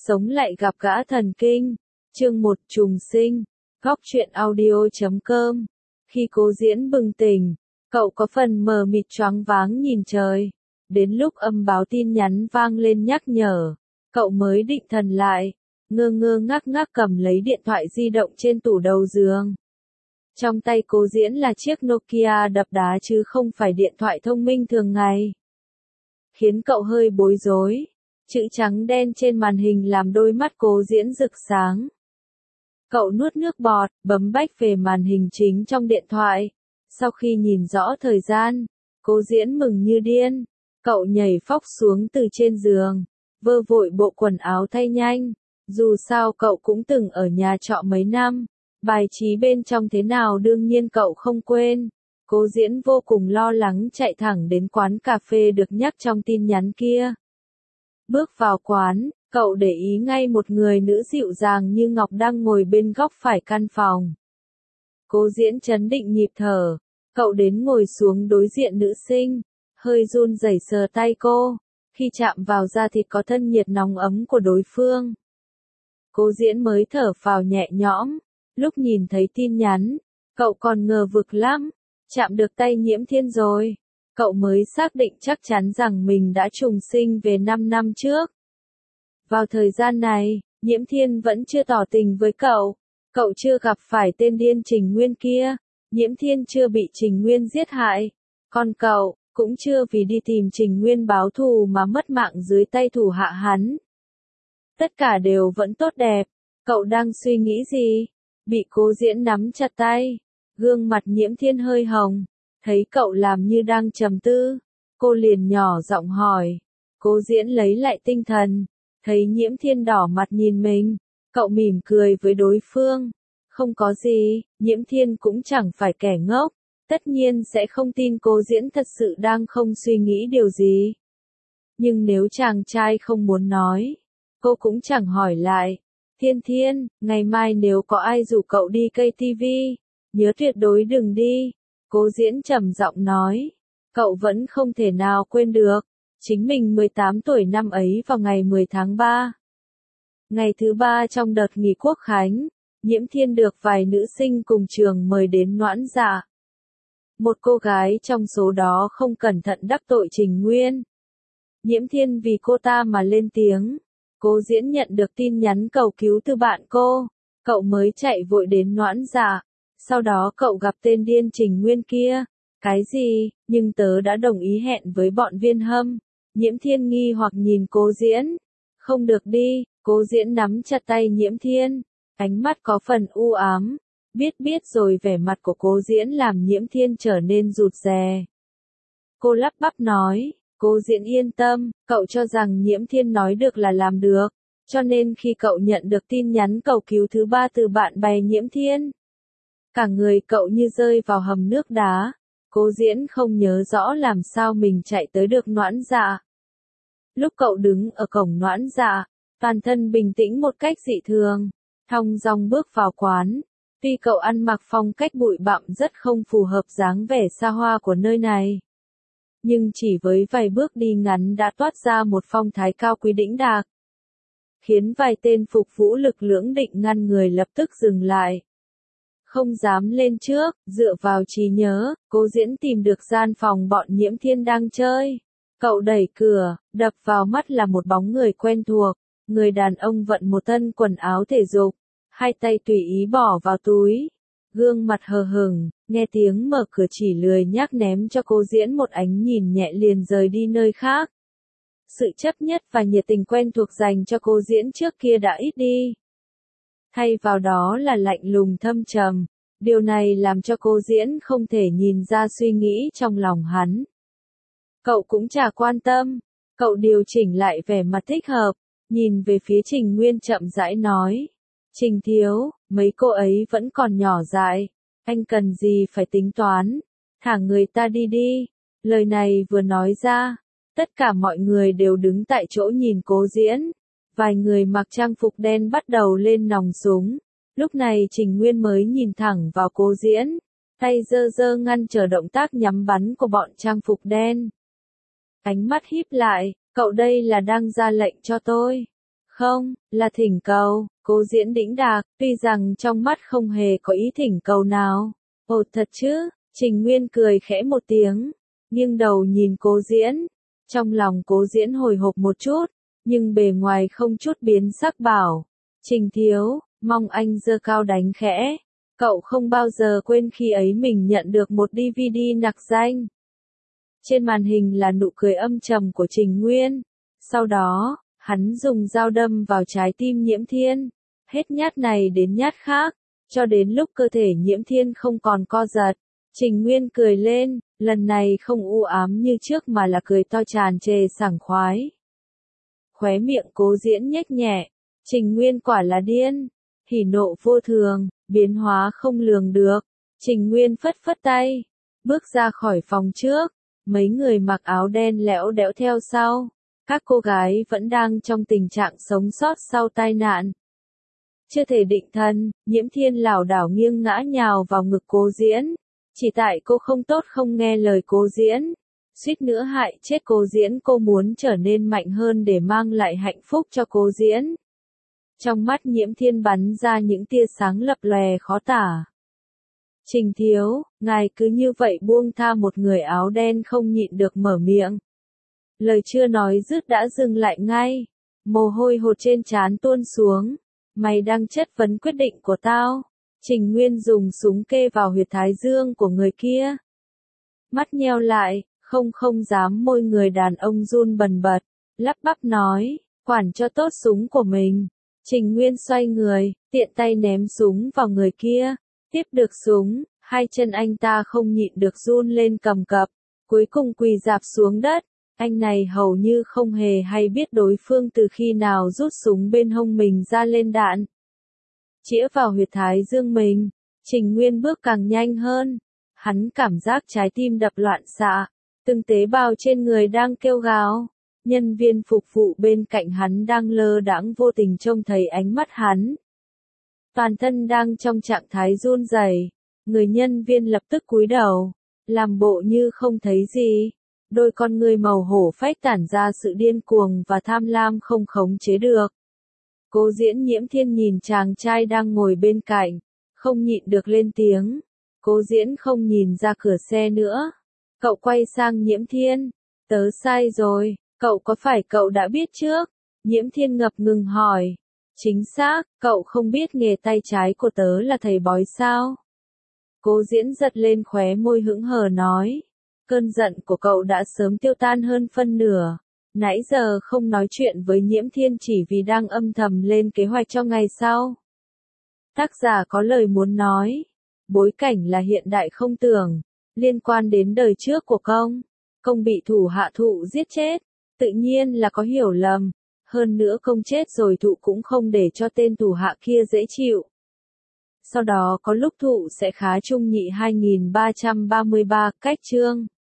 Sống lại gặp gã thần kinh. Chương 1 trùng sinh. Góc truyện audio.com. Khi Cố Diễn bừng tỉnh, cậu có phần mờ mịt choáng váng nhìn trời. Đến lúc âm báo tin nhắn vang lên nhắc nhở, cậu mới định thần lại, ngơ ngơ ngác ngác cầm lấy điện thoại di động trên tủ đầu giường. Trong tay Cố Diễn là chiếc Nokia đập đá chứ không phải điện thoại thông minh thường ngày. Khiến cậu hơi bối rối. Chữ trắng đen trên màn hình làm đôi mắt Cố Diễn rực sáng. Cậu nuốt nước bọt, bấm bách về màn hình chính trong điện thoại. Sau khi nhìn rõ thời gian, Cố Diễn mừng như điên. Cậu nhảy phóc xuống từ trên giường, vơ vội bộ quần áo thay nhanh. Dù sao cậu cũng từng ở nhà trọ mấy năm, bài trí bên trong thế nào đương nhiên cậu không quên. Cố Diễn vô cùng lo lắng chạy thẳng đến quán cà phê được nhắc trong tin nhắn kia. Bước vào quán, cậu để ý ngay một người nữ dịu dàng như ngọc đang ngồi bên góc phải căn phòng. Cố Diễn trấn định nhịp thở, cậu đến ngồi xuống đối diện nữ sinh, hơi run rẩy sờ tay cô, khi chạm vào da thịt có thân nhiệt nóng ấm của đối phương. Cố Diễn mới thở phào nhẹ nhõm, lúc nhìn thấy tin nhắn, cậu còn ngờ vực lắm, chạm được tay Nhiễm Thiên rồi. Cậu mới xác định chắc chắn rằng mình đã trùng sinh về 5 năm trước. Vào thời gian này, Nhiễm Thiên vẫn chưa tỏ tình với cậu chưa gặp phải tên điên Trình Nguyên kia, Nhiễm Thiên chưa bị Trình Nguyên giết hại, còn cậu cũng chưa vì đi tìm Trình Nguyên báo thù mà mất mạng dưới tay thủ hạ hắn. Tất cả đều vẫn tốt đẹp. Cậu đang suy nghĩ gì? Bị Cố Diễn nắm chặt tay, gương mặt Nhiễm Thiên hơi hồng. Thấy cậu làm như đang trầm tư, cô liền nhỏ giọng hỏi. Cố Diễn lấy lại tinh thần, thấy Nhiễm Thiên đỏ mặt nhìn mình, cậu mỉm cười với đối phương. Không có gì, Nhiễm Thiên cũng chẳng phải kẻ ngốc, tất nhiên sẽ không tin Cố Diễn thật sự đang không suy nghĩ điều gì. Nhưng nếu chàng trai không muốn nói, cô cũng chẳng hỏi lại. Thiên, ngày mai nếu có ai rủ cậu đi cây tivi, nhớ tuyệt đối đừng đi. Cố Diễn trầm giọng nói, cậu vẫn không thể nào quên được, chính mình 18 tuổi năm ấy vào ngày 10 tháng 3. Ngày thứ 3 trong đợt nghỉ Quốc khánh, Nhiễm Thiên được vài nữ sinh cùng trường mời đến Noãn Dạ. Một cô gái trong số đó không cẩn thận đắc tội Trình Nguyên. Nhiễm Thiên vì cô ta mà lên tiếng. Cố Diễn nhận được tin nhắn cầu cứu từ bạn cô, cậu mới chạy vội đến Noãn Dạ. Sau đó cậu gặp tên điên Trình Nguyên kia. Cái gì, nhưng tớ đã đồng ý hẹn với bọn Viên Hâm. Nhiễm Thiên nghi hoặc nhìn Cố Diễn. Không được đi. Cố Diễn nắm chặt tay Nhiễm Thiên, ánh mắt có phần u ám. Biết rồi, vẻ mặt của Cố Diễn làm Nhiễm Thiên trở nên rụt rè. Cô lắp bắp nói, Cố Diễn yên tâm, cậu cho rằng Nhiễm Thiên nói được là làm được. Cho nên khi cậu nhận được tin nhắn cầu cứu thứ 3 từ bạn bè Nhiễm Thiên, cả người cậu như rơi vào hầm nước đá. Cố Diễn không nhớ rõ làm sao mình chạy tới được Noãn Dạ. Lúc cậu đứng ở cổng Noãn Dạ, toàn thân bình tĩnh một cách dị thường, thong dong bước vào quán. Tuy cậu ăn mặc phong cách bụi bặm rất không phù hợp dáng vẻ xa hoa của nơi này, nhưng chỉ với vài bước đi ngắn đã toát ra một phong thái cao quý đĩnh đạc, khiến vài tên phục vụ lực lưỡng định ngăn người lập tức dừng lại. Không dám lên trước, dựa vào trí nhớ, Cố Diễn tìm được gian phòng bọn Nhiễm Thiên đang chơi. Cậu đẩy cửa, đập vào mắt là một bóng người quen thuộc. Người đàn ông vận một thân quần áo thể dục, hai tay tùy ý bỏ vào túi. Gương mặt hờ hững, nghe tiếng mở cửa chỉ lười nhác ném cho Cố Diễn một ánh nhìn nhẹ liền rời đi nơi khác. Sự chấp nhất và nhiệt tình quen thuộc dành cho Cố Diễn trước kia đã ít đi. Thay vào đó là lạnh lùng thâm trầm. Điều này làm cho Cố Diễn không thể nhìn ra suy nghĩ trong lòng hắn. Cậu cũng chả quan tâm. Cậu điều chỉnh lại vẻ mặt thích hợp, nhìn về phía Trình Nguyên chậm rãi nói. Trình thiếu, mấy cô ấy vẫn còn nhỏ dại. Anh cần gì phải tính toán. Thả người ta đi đi. Lời này vừa nói ra, tất cả mọi người đều đứng tại chỗ nhìn Cố Diễn. Vài người mặc trang phục đen bắt đầu lên nòng súng. Lúc này Trình Nguyên mới nhìn thẳng vào Cố Diễn, tay giơ giơ ngăn trở động tác nhắm bắn của bọn trang phục đen. Ánh mắt híp lại, cậu đây là đang ra lệnh cho tôi. Không, là thỉnh cầu, Cố Diễn đĩnh đạc, tuy rằng trong mắt không hề có ý thỉnh cầu nào. Ồ thật chứ, Trình Nguyên cười khẽ một tiếng, nghiêng đầu nhìn Cố Diễn. Trong lòng Cố Diễn hồi hộp một chút, nhưng bề ngoài không chút biến sắc bảo. Trình thiếu, mong anh giơ cao đánh khẽ. Cậu không bao giờ quên khi ấy mình nhận được một DVD nặc danh. Trên màn hình là nụ cười âm trầm của Trình Nguyên. Sau đó, hắn dùng dao đâm vào trái tim Nhiễm Thiên. Hết nhát này đến nhát khác, cho đến lúc cơ thể Nhiễm Thiên không còn co giật. Trình Nguyên cười lên, lần này không u ám như trước mà là cười to tràn trề sảng khoái. Khóe miệng Cố Diễn nhếch nhẹ, Trình Nguyên quả là điên, hỉ nộ vô thường, biến hóa không lường được. Trình Nguyên phất phất tay, bước ra khỏi phòng trước, mấy người mặc áo đen lẽo đẽo theo sau. Các cô gái vẫn đang trong tình trạng sống sót sau tai nạn. Chưa thể định thần, Nhiễm Thiên lảo đảo nghiêng ngã nhào vào ngực Cố Diễn. Chỉ tại cô không tốt không nghe lời Cố Diễn, suýt nữa hại chết Cố Diễn. Cô muốn trở nên mạnh hơn để mang lại hạnh phúc cho Cố Diễn. Trong mắt Nhiễm Thiên bắn ra những tia sáng lập lòe khó tả. Trình thiếu, ngài cứ như vậy buông tha một người áo đen không nhịn được mở miệng. Lời chưa nói dứt đã dừng lại ngay. Mồ hôi hột trên trán tuôn xuống. Mày đang chất vấn quyết định của tao. Trình Nguyên dùng súng kê vào huyệt thái dương của người kia. Mắt nheo lại, không dám môi người đàn ông run bần bật, lắp bắp nói, quản cho tốt súng của mình. Trình Nguyên xoay người, tiện tay ném súng vào người kia. Tiếp được súng, hai chân anh ta không nhịn được run lên cầm cập, cuối cùng quỳ rạp xuống đất. Anh này hầu như không hề hay biết đối phương từ khi nào rút súng bên hông mình ra lên đạn. Chĩa vào huyệt thái dương mình, Trình Nguyên bước càng nhanh hơn. Hắn cảm giác trái tim đập loạn xạ, từng tế bào trên người đang kêu gào. Nhân viên phục vụ bên cạnh hắn đang lơ đãng vô tình trông thấy ánh mắt hắn. Toàn thân đang trong trạng thái run rẩy, người nhân viên lập tức cúi đầu, làm bộ như không thấy gì. Đôi con ngươi màu hổ phách tản ra sự điên cuồng và tham lam không khống chế được. Cố Diễn Nhiễm Thiên nhìn chàng trai đang ngồi bên cạnh, không nhịn được lên tiếng. Cố Diễn không nhìn ra cửa xe nữa. Cậu quay sang Nhiễm Thiên. Tớ sai rồi, cậu có phải cậu đã biết trước? Nhiễm Thiên ngập ngừng hỏi. Chính xác, cậu không biết nghề tay trái của tớ là thầy bói sao? Cố Diễn giật lên khóe môi hững hờ nói. Cơn giận của cậu đã sớm tiêu tan hơn phân nửa. Nãy giờ không nói chuyện với Nhiễm Thiên chỉ vì đang âm thầm lên kế hoạch cho ngày sau. Tác giả có lời muốn nói. Bối cảnh là hiện đại không tưởng. Liên quan đến đời trước của công. Công bị thủ hạ thụ giết chết. Tự nhiên là có hiểu lầm. Hơn nữa công chết rồi thụ cũng không để cho tên thủ hạ kia dễ chịu. Sau đó có lúc thụ sẽ khá trung nhị 2333 cách chương.